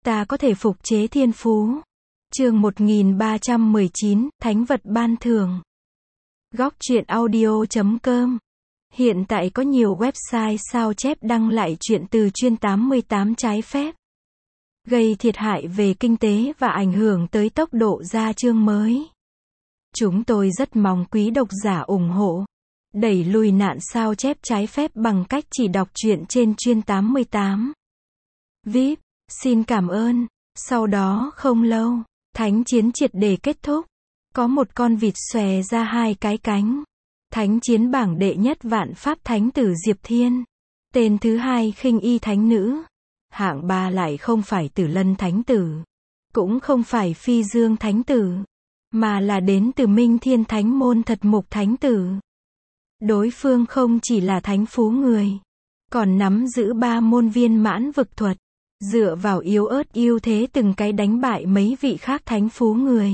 ta có thể phục chế thiên phú. Chương 1319, Thánh vật ban thưởng. Góc truyện audio.com. Hiện tại có nhiều website sao chép đăng lại truyện từ chuyên 88 trái phép, gây thiệt hại về kinh tế và ảnh hưởng tới tốc độ ra chương mới. Chúng tôi rất mong quý độc giả ủng hộ, đẩy lùi nạn sao chép trái phép bằng cách chỉ đọc truyện trên chuyên 88. VIP, xin cảm ơn. Sau đó không lâu, thánh chiến triệt để kết thúc. Có một con vịt xòe ra hai cái cánh. Thánh chiến bảng đệ nhất vạn pháp thánh tử Diệp Thiên. Tên thứ hai khinh y thánh nữ. Hạng ba lại không phải Tử Lân thánh tử, cũng không phải Phi Dương thánh tử, mà là đến từ Minh Thiên thánh môn Thật Mục thánh tử. Đối phương không chỉ là thánh phú người, còn nắm giữ 3 môn viên mãn vực thuật, dựa vào yếu ớt ưu thế từng cái đánh bại mấy vị khác thánh phú người.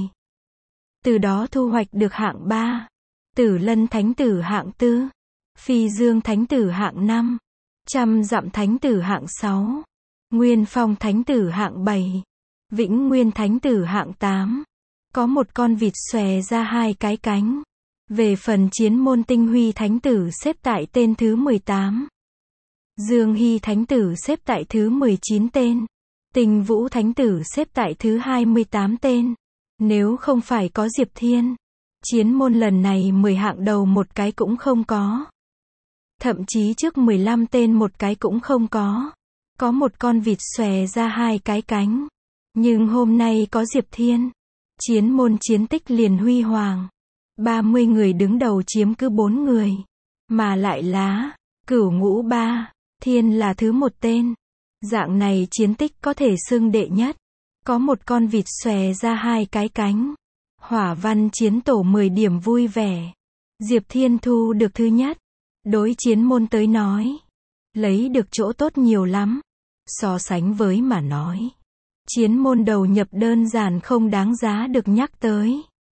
Từ đó thu hoạch được hạng 3, Tử Lân thánh tử hạng 4, Phi Dương thánh tử hạng 5, Trăm Dặm thánh tử hạng 6, Nguyên Phong thánh tử hạng 7, Vĩnh Nguyên thánh tử hạng 8. Có một con vịt xòe ra hai cái cánh. Về phần chiến môn tinh huy thánh tử xếp tại tên thứ 18. Dương Hy thánh tử xếp tại thứ 19 tên. Tình Vũ thánh tử xếp tại thứ 28 tên. Nếu không phải có Diệp Thiên, chiến môn lần này 10 hạng đầu một cái cũng không có. Thậm chí trước 15 tên một cái cũng không có. Có một con vịt xòe ra hai cái cánh. Nhưng hôm nay có Diệp Thiên, chiến môn chiến tích liền huy hoàng. 30 người đứng đầu chiếm cứ 4 người. Mà lại là Cửu Ngũ Ba, Thiên là thứ một tên. Dạng này chiến tích có thể xưng đệ nhất. Có một con vịt xòe ra hai cái cánh. Hỏa Văn chiến tổ 10 điểm vui vẻ. Diệp Thiên thu được thứ nhất. Đối chiến môn tới nói, lấy được chỗ tốt nhiều lắm. So sánh với mà nói, chiến môn đầu nhập đơn giản không đáng giá được nhắc tới.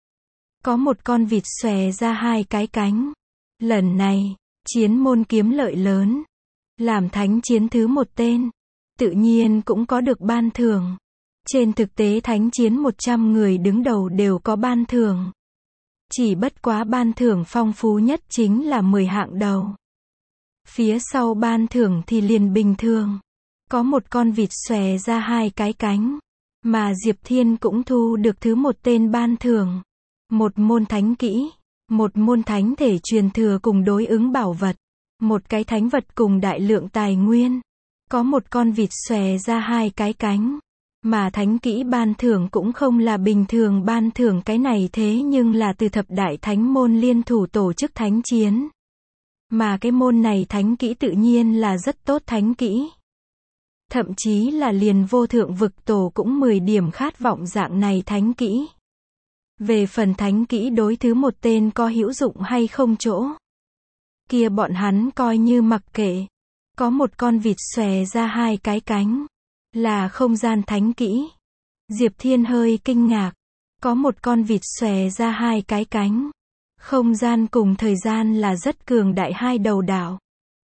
Có một con vịt xòe ra hai cái cánh. Lần này, chiến môn kiếm lợi lớn. Làm thánh chiến thứ một tên, tự nhiên cũng có được ban thưởng. Trên thực tế thánh chiến 100 người đứng đầu đều có ban thưởng. Chỉ bất quá ban thưởng phong phú nhất chính là 10 hạng đầu. Phía sau ban thưởng thì liền bình thường. Có một con vịt xòe ra hai cái cánh. Mà Diệp Thiên cũng thu được thứ một tên ban thưởng. Một môn thánh kỹ, một môn thánh thể truyền thừa cùng đối ứng bảo vật, một cái thánh vật cùng đại lượng tài nguyên. Có một con vịt xòe ra hai cái cánh. Mà thánh kỹ ban thưởng cũng không là bình thường ban thưởng cái này thế nhưng là từ thập đại thánh môn liên thủ tổ chức thánh chiến. Mà cái môn này thánh kỹ tự nhiên là rất tốt thánh kỹ. Thậm chí là liền vô thượng vực tổ cũng 10 điểm khát vọng dạng này thánh kỹ. Về phần thánh kỹ đối thứ một tên có hữu dụng hay không chỗ, kia bọn hắn coi như mặc kệ. Có một con vịt xòe ra hai cái cánh. Là không gian thánh kỹ. Diệp Thiên hơi kinh ngạc. Có một con vịt xòe ra hai cái cánh. Không gian cùng thời gian là rất cường đại hai đầu đảo.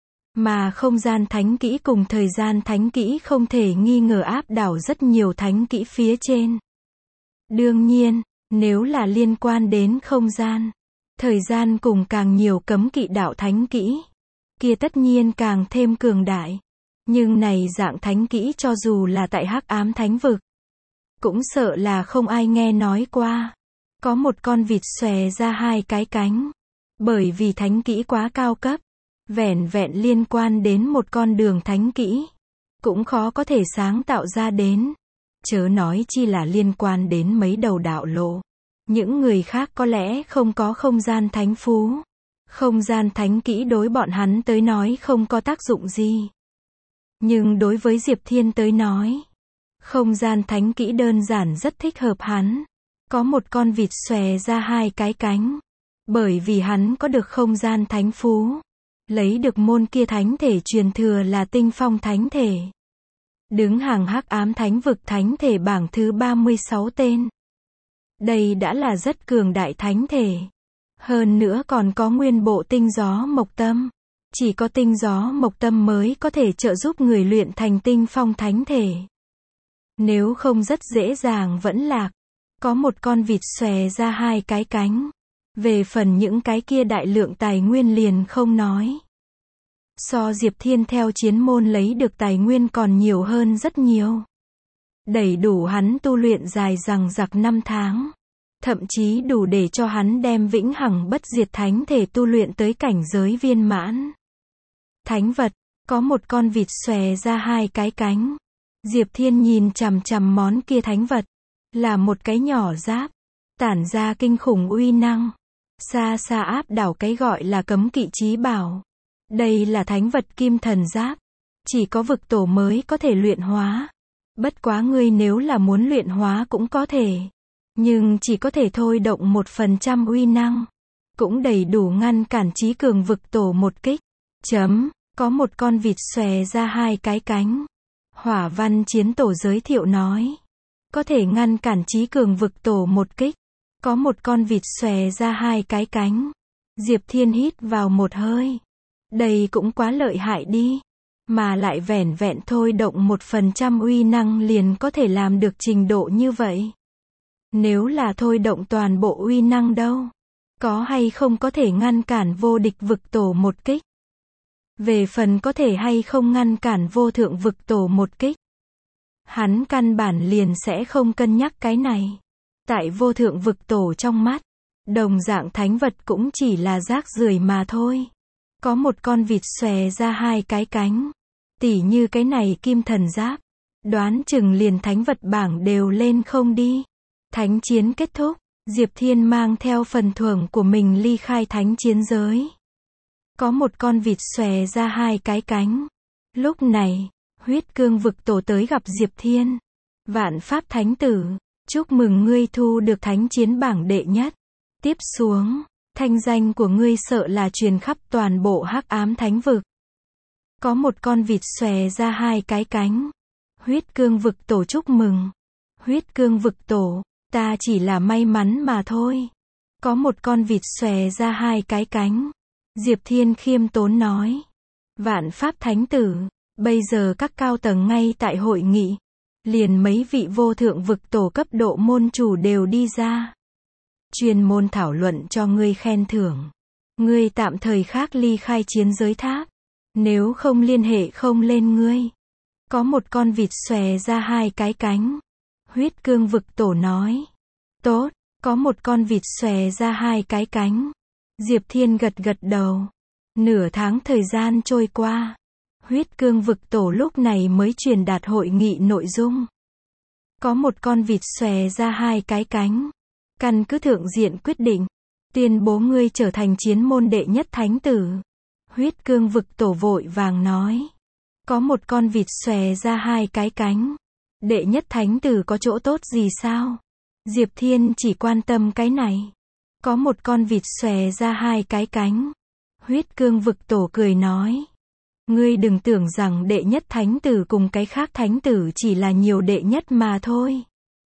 Mà không gian thánh kỹ cùng thời gian thánh kỹ không thể nghi ngờ áp đảo rất nhiều thánh kỹ phía trên. Đương nhiên, nếu là liên quan đến không gian, thời gian cùng càng nhiều cấm kỵ đạo thánh kỹ, kia tất nhiên càng thêm cường đại. Nhưng này dạng thánh kỹ cho dù là tại Hắc Ám Thánh Vực, cũng sợ là không ai nghe nói qua. Có một con vịt xòe ra hai cái cánh. Bởi vì thánh kỹ quá cao cấp, vẻn vẹn liên quan đến một con đường thánh kỹ, cũng khó có thể sáng tạo ra đến. Chớ nói chi là liên quan đến mấy đầu đạo lộ. Những người khác có lẽ không có không gian thánh phú. Không gian thánh kỹ đối bọn hắn tới nói không có tác dụng gì. Nhưng đối với Diệp Thiên tới nói, không gian thánh kỹ đơn giản rất thích hợp hắn. Có một con vịt xòe ra hai cái cánh. Bởi vì hắn có được không gian thánh phú. Lấy được môn kia thánh thể truyền thừa là tinh phong thánh thể. Đứng hàng Hắc Ám Thánh Vực thánh thể bảng thứ 36 tên. Đây đã là rất cường đại thánh thể. Hơn nữa còn có nguyên bộ tinh gió mộc tâm. Chỉ có tinh gió mộc tâm mới có thể trợ giúp người luyện thành tinh phong thánh thể. Nếu không rất dễ dàng vẫn lạc. Có một con vịt xòe ra hai cái cánh. Về phần những cái kia đại lượng tài nguyên liền không nói. So Diệp Thiên theo chiến môn lấy được tài nguyên còn nhiều hơn rất nhiều. Đầy đủ hắn tu luyện dài dằng dặc 5 tháng. Thậm chí đủ để cho hắn đem vĩnh hằng bất diệt thánh thể tu luyện tới cảnh giới viên mãn. Thánh vật, có một con vịt xòe ra hai cái cánh. Diệp Thiên nhìn chằm chằm món kia thánh vật. Là một cái nhỏ giáp. Tản ra kinh khủng uy năng. Xa xa áp đảo cái gọi là cấm kỵ chí bảo. Đây là thánh vật kim thần giáp. Chỉ có vực tổ mới có thể luyện hóa. Bất quá ngươi nếu là muốn luyện hóa cũng có thể. Nhưng chỉ có thể thôi động 1% uy năng. Cũng đầy đủ ngăn cản chí cường vực tổ một kích. Có một con vịt xòe ra hai cái cánh. Hỏa văn chiến tổ giới thiệu nói. Có thể ngăn cản chí cường vực tổ một kích. Có một con vịt xòe ra hai cái cánh. Diệp Thiên hít vào một hơi. Đây cũng quá lợi hại đi. Mà lại vẻn vẹn thôi động 1% uy năng liền có thể làm được trình độ như vậy. Nếu là thôi động toàn bộ uy năng đâu? Có hay không có thể ngăn cản vô địch vực tổ một kích? Về phần có thể hay không ngăn cản vô thượng vực tổ một kích? Hắn căn bản liền sẽ không cân nhắc cái này. Tại vô thượng vực tổ trong mắt, đồng dạng thánh vật cũng chỉ là rác rưởi mà thôi. Có một con vịt xòe ra hai cái cánh. Tỉ như cái này kim thần giáp. Đoán chừng liền thánh vật bảng đều lên không đi. Thánh chiến kết thúc. Diệp Thiên mang theo phần thưởng của mình ly khai thánh chiến giới. Có một con vịt xòe ra hai cái cánh. Lúc này, huyết cương vực tổ tới gặp Diệp Thiên. Vạn pháp thánh tử, chúc mừng ngươi thu được thánh chiến bảng đệ nhất. Tiếp xuống, thanh danh của ngươi sợ là truyền khắp toàn bộ hắc ám thánh vực. Có một con vịt xòe ra hai cái cánh. Huyết cương vực tổ chúc mừng. Huyết cương vực tổ, ta chỉ là may mắn mà thôi. Có một con vịt xòe ra hai cái cánh. Diệp Thiên khiêm tốn nói. Vạn pháp thánh tử, bây giờ các cao tầng ngay tại hội nghị. Liền mấy vị vô thượng vực tổ cấp độ môn chủ đều đi ra. Chuyên môn thảo luận cho ngươi khen thưởng. Ngươi tạm thời khác ly khai chiến giới tháp. Nếu không liên hệ không lên ngươi. Có một con vịt xòe ra hai cái cánh. Huyết cương vực tổ nói. Tốt, có một con vịt xòe ra hai cái cánh. Diệp Thiên gật gật đầu. Nửa tháng thời gian trôi qua. Huyết cương vực tổ lúc này mới truyền đạt hội nghị nội dung. Có một con vịt xòe ra hai cái cánh. Căn cứ thượng diện quyết định. Tuyên bố ngươi trở thành chiến môn đệ nhất thánh tử. Huyết cương vực tổ vội vàng nói. Có một con vịt xòe ra hai cái cánh. Đệ nhất thánh tử có chỗ tốt gì sao? Diệp Thiên chỉ quan tâm cái này. Có một con vịt xòe ra hai cái cánh. Huyết cương vực tổ cười nói. Ngươi đừng tưởng rằng đệ nhất thánh tử cùng cái khác thánh tử chỉ là nhiều đệ nhất mà thôi.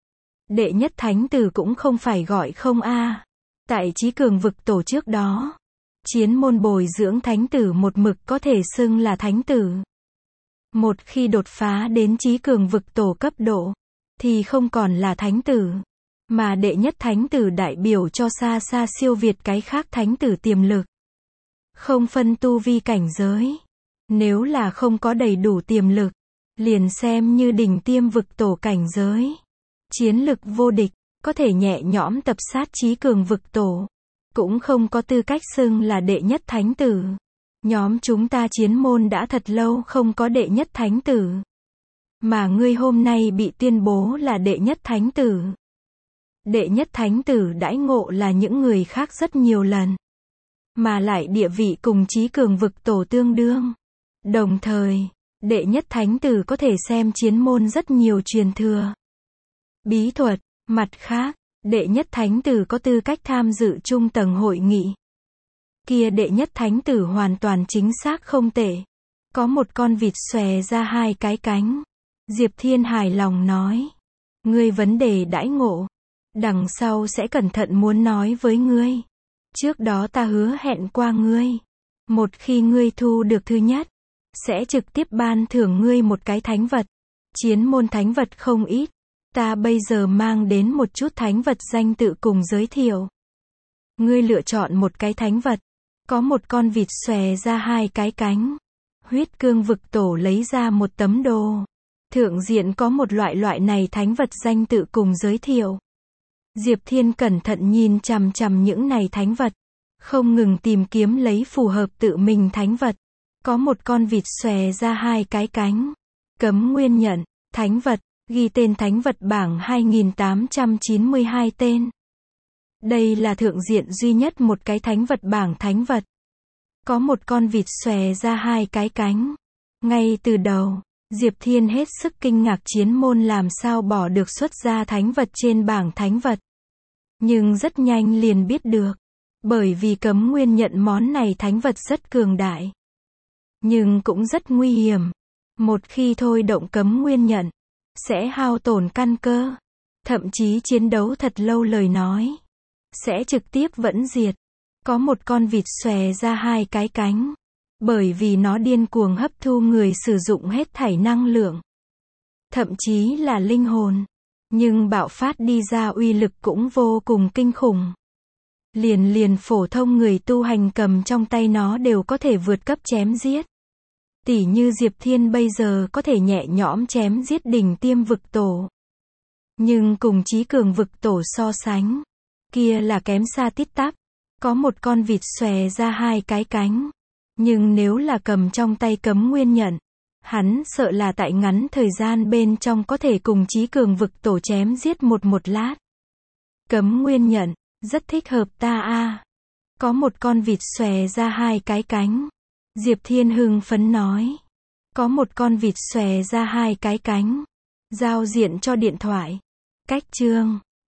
Đệ nhất thánh tử cũng không phải gọi không a. Tại chí cường vực tổ trước đó, chiến môn bồi dưỡng thánh tử một mực có thể xưng là thánh tử. Một khi đột phá đến chí cường vực tổ cấp độ, thì không còn là thánh tử. Mà đệ nhất thánh tử đại biểu cho xa xa siêu việt cái khác thánh tử tiềm lực. Không phân tu vi cảnh giới. Nếu là không có đầy đủ tiềm lực, liền xem như đỉnh tiêm vực tổ cảnh giới. Chiến lực vô địch, có thể nhẹ nhõm tập sát chí cường vực tổ. Cũng không có tư cách xưng là đệ nhất thánh tử. Nhóm chúng ta chiến môn đã thật lâu không có đệ nhất thánh tử. Mà ngươi hôm nay bị tuyên bố là đệ nhất thánh tử. Đệ nhất thánh tử đãi ngộ là những người khác rất nhiều lần. Mà lại địa vị cùng chí cường vực tổ tương đương. Đồng thời, đệ nhất thánh tử có thể xem chiến môn rất nhiều truyền thừa. Bí thuật, mặt khác, đệ nhất thánh tử có tư cách tham dự trung tầng hội nghị. Kia đệ nhất thánh tử hoàn toàn chính xác không tệ. Có một con vịt xòe ra hai cái cánh. Diệp Thiên hài lòng nói. Ngươi vấn đề đãi ngộ. Đằng sau sẽ cẩn thận muốn nói với ngươi. Trước đó ta hứa hẹn qua ngươi. Một khi ngươi thu được thứ nhất, sẽ trực tiếp ban thưởng ngươi một cái thánh vật. Chiến môn thánh vật không ít. Ta bây giờ mang đến một chút thánh vật danh tự cùng giới thiệu. Ngươi lựa chọn một cái thánh vật. Có một con vịt xòe ra hai cái cánh. Huyết cương vực tổ lấy ra một tấm đồ. Thượng diện có một loại này thánh vật danh tự cùng giới thiệu. Diệp Thiên cẩn thận nhìn chằm chằm những này thánh vật. Không ngừng tìm kiếm lấy phù hợp tự mình thánh vật. Có một con vịt xòe ra hai cái cánh. Cấm nguyên nhận, thánh vật, ghi tên thánh vật bảng 2892 tên. Đây là thượng diện duy nhất một cái thánh vật bảng thánh vật. Có một con vịt xòe ra hai cái cánh. Ngay từ đầu, Diệp Thiên hết sức kinh ngạc chiến môn làm sao bỏ được xuất ra thánh vật trên bảng thánh vật. Nhưng rất nhanh liền biết được. Bởi vì cấm nguyên nhận món này thánh vật rất cường đại. Nhưng cũng rất nguy hiểm. Một khi thôi động cấm nguyên nhận, sẽ hao tổn căn cơ. Thậm chí chiến đấu thật lâu lời nói. Sẽ trực tiếp vẫn diệt. Có một con vịt xòe ra hai cái cánh. Bởi vì nó điên cuồng hấp thu người sử dụng hết thảy năng lượng. Thậm chí là linh hồn. Nhưng bạo phát đi ra uy lực cũng vô cùng kinh khủng. Liền phổ thông người tu hành cầm trong tay nó đều có thể vượt cấp chém giết. Tỉ như Diệp Thiên bây giờ có thể nhẹ nhõm chém giết đỉnh tiêm vực tổ. Nhưng cùng chí cường vực tổ so sánh, kia là kém xa tít tắp. Có một con vịt xòe ra hai cái cánh. Nhưng nếu là cầm trong tay cấm nguyên nhận, hắn sợ là tại ngắn thời gian bên trong có thể cùng chí cường vực tổ chém giết một lát. Cấm nguyên nhận, rất thích hợp ta a. Có một con vịt xòe ra hai cái cánh. Diệp Thiên hưng phấn nói. Có một con vịt xòe ra hai cái cánh. Giao diện cho điện thoại. Cách chương